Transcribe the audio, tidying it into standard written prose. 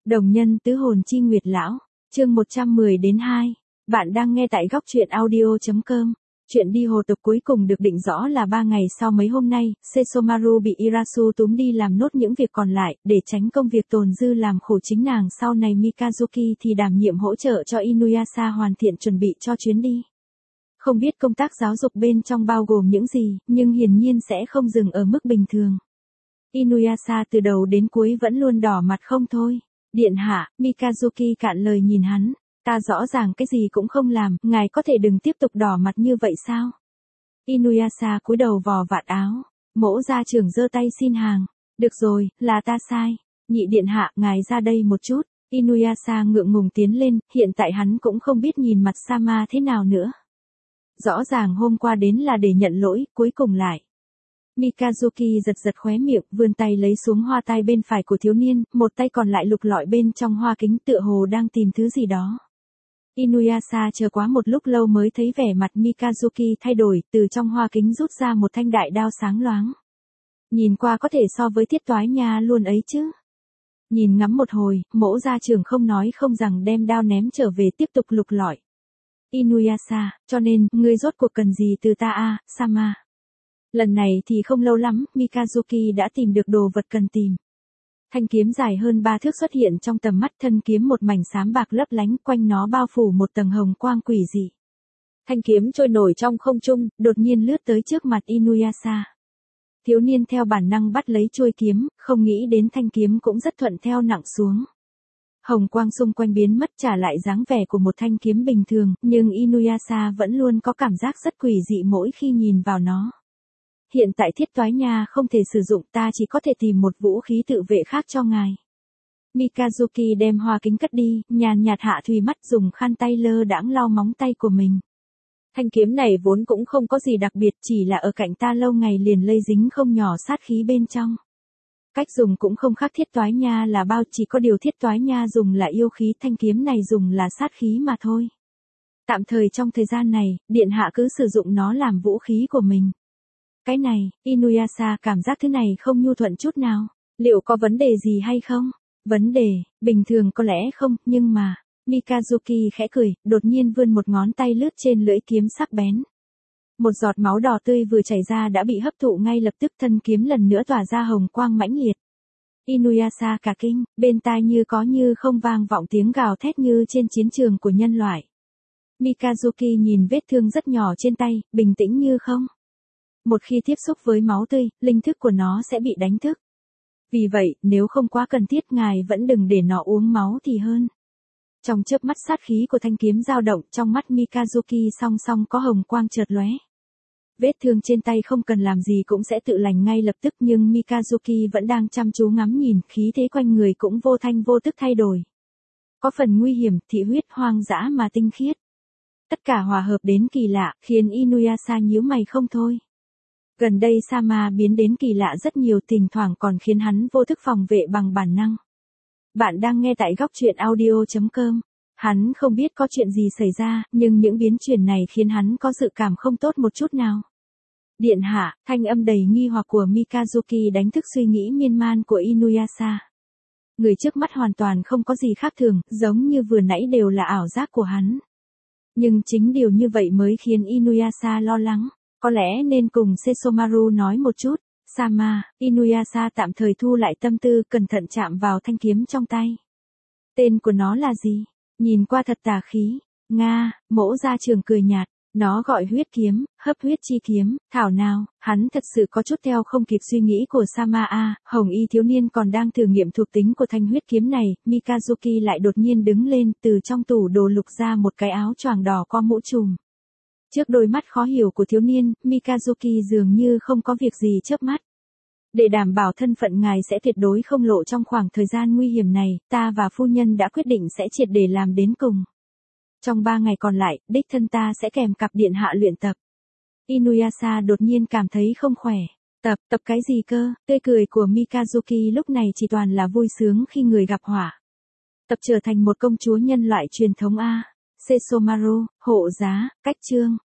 Đồng nhân tứ hồn chi nguyệt lão, chương 110-2. Bạn đang nghe tại góc truyện audio.com. Chuyện đi hồ tộc cuối cùng được định rõ là 3 ngày sau mấy hôm nay, Sesomaru bị Irasu túm đi làm nốt những việc còn lại, để tránh công việc tồn dư làm khổ chính nàng. Sau này Mikazuki thì đảm nhiệm hỗ trợ cho Inuyasha hoàn thiện chuẩn bị cho chuyến đi. Không biết công tác giáo dục bên trong bao gồm những gì, nhưng hiển nhiên sẽ không dừng ở mức bình thường. Inuyasha từ đầu đến cuối vẫn luôn đỏ mặt không thôi. Điện hạ, Mikazuki cạn lời nhìn hắn. Ta rõ ràng cái gì cũng không làm, ngài có thể đừng tiếp tục đỏ mặt như vậy sao? Inuyasha cúi đầu vò vạt áo. Mỗ gia trưởng giơ tay xin hàng. Được rồi, là ta sai. Nhị điện hạ, ngài ra đây một chút. Inuyasha ngượng ngùng tiến lên, hiện tại hắn cũng không biết nhìn mặt Sama thế nào nữa. Rõ ràng hôm qua đến là để nhận lỗi, cuối cùng lại. Mikazuki giật giật khóe miệng, vươn tay lấy xuống hoa tai bên phải của thiếu niên, một tay còn lại lục lọi bên trong hoa kính tựa hồ đang tìm thứ gì đó. Inuyasha chờ quá một lúc lâu mới thấy vẻ mặt Mikazuki thay đổi, từ trong hoa kính rút ra một thanh đại đao sáng loáng. Nhìn qua có thể so với Thiết Toái Nha luôn ấy chứ. Nhìn ngắm một hồi, mỗ gia trưởng không nói không rằng đem đao ném trở về tiếp tục lục lọi. Inuyasha, cho nên, ngươi rốt cuộc cần gì từ ta a, Sama? Lần này thì không lâu lắm, Mikazuki đã tìm được đồ vật cần tìm. Thanh kiếm dài hơn 3 thước xuất hiện trong tầm mắt, thân kiếm một mảnh xám bạc lấp lánh, quanh nó bao phủ một tầng hồng quang quỷ dị. Thanh kiếm trôi nổi trong không trung, đột nhiên lướt tới trước mặt Inuyasha. Thiếu niên theo bản năng bắt lấy chuôi kiếm, không nghĩ đến thanh kiếm cũng rất thuận theo nặng xuống. Hồng quang xung quanh biến mất trả lại dáng vẻ của một thanh kiếm bình thường, nhưng Inuyasha vẫn luôn có cảm giác rất quỷ dị mỗi khi nhìn vào nó. Hiện tại Thiết Toái Nha không thể sử dụng, ta chỉ có thể tìm một vũ khí tự vệ khác cho ngài. Mikazuki đem hoa kính cất đi, nhàn nhạt hạ thùy mắt, dùng khăn tay lơ đãng lau móng tay của mình. Thanh kiếm này vốn cũng không có gì đặc biệt, chỉ là ở cạnh ta lâu ngày liền lây dính không nhỏ sát khí bên trong. Cách dùng cũng không khác Thiết Toái Nha là bao, chỉ có điều Thiết Toái Nha dùng là yêu khí, thanh kiếm này dùng là sát khí mà thôi. Tạm thời trong thời gian này, điện hạ cứ sử dụng nó làm vũ khí của mình. Cái này, Inuyasha cảm giác thứ này không nhu thuận chút nào. Liệu có vấn đề gì hay không? Vấn đề, bình thường có lẽ không, nhưng mà, Mikazuki khẽ cười, đột nhiên vươn một ngón tay lướt trên lưỡi kiếm sắc bén. Một giọt máu đỏ tươi vừa chảy ra đã bị hấp thụ ngay lập tức, thân kiếm lần nữa tỏa ra hồng quang mãnh liệt. Inuyasha cả kinh, bên tai như có như không vang vọng tiếng gào thét như trên chiến trường của nhân loại. Mikazuki nhìn vết thương rất nhỏ trên tay, bình tĩnh như không. Một khi tiếp xúc với máu tươi, linh thức của nó sẽ bị đánh thức. Vì vậy, nếu không quá cần thiết, ngài vẫn đừng để nó uống máu thì hơn. Trong chớp mắt sát khí của thanh kiếm dao động, trong mắt Mikazuki song song có hồng quang chợt lóe. Vết thương trên tay không cần làm gì cũng sẽ tự lành ngay lập tức, nhưng Mikazuki vẫn đang chăm chú ngắm nhìn, khí thế quanh người cũng vô thanh vô tức thay đổi. Có phần nguy hiểm, thị huyết, hoang dã mà tinh khiết. Tất cả hòa hợp đến kỳ lạ, khiến Inuyasha nhíu mày không thôi. Gần đây Sama biến đến kỳ lạ rất nhiều, thỉnh thoảng còn khiến hắn vô thức phòng vệ bằng bản năng. Bạn đang nghe tại góc truyện audio.com. Hắn không biết có chuyện gì xảy ra, nhưng những biến chuyển này khiến hắn có dự cảm không tốt một chút nào. Điện hạ, thanh âm đầy nghi hoặc của Mikazuki đánh thức suy nghĩ miên man của Inuyasha. Người trước mắt hoàn toàn không có gì khác thường, giống như vừa nãy đều là ảo giác của hắn. Nhưng chính điều như vậy mới khiến Inuyasha lo lắng. Có lẽ nên cùng Sesomaru nói một chút. Sama, Inuyasha tạm thời thu lại tâm tư, cẩn thận chạm vào thanh kiếm trong tay. Tên của nó là gì? Nhìn qua thật tà khí. Nga, mỗ gia trưởng cười nhạt. Nó gọi huyết kiếm, hấp huyết chi kiếm, thảo nào, hắn thật sự có chút theo không kịp suy nghĩ của Sama a. Hồng y thiếu niên còn đang thử nghiệm thuộc tính của thanh huyết kiếm này, Mikazuki lại đột nhiên đứng lên, từ trong tủ đồ lục ra một cái áo choàng đỏ có mũ trùm. Trước đôi mắt khó hiểu của thiếu niên, Mikazuki dường như không có việc gì chớp mắt. Để đảm bảo thân phận ngài sẽ tuyệt đối không lộ trong khoảng thời gian nguy hiểm này, ta và phu nhân đã quyết định sẽ triệt để làm đến cùng. Trong 3 ngày còn lại, đích thân ta sẽ kèm cặp điện hạ luyện tập. Inuyasha đột nhiên cảm thấy không khỏe. Tập cái gì cơ? Tươi cười của Mikazuki lúc này chỉ toàn là vui sướng khi người gặp họa. Tập trở thành một công chúa nhân loại truyền thống a. Sesomaru, hộ giá, cách chương.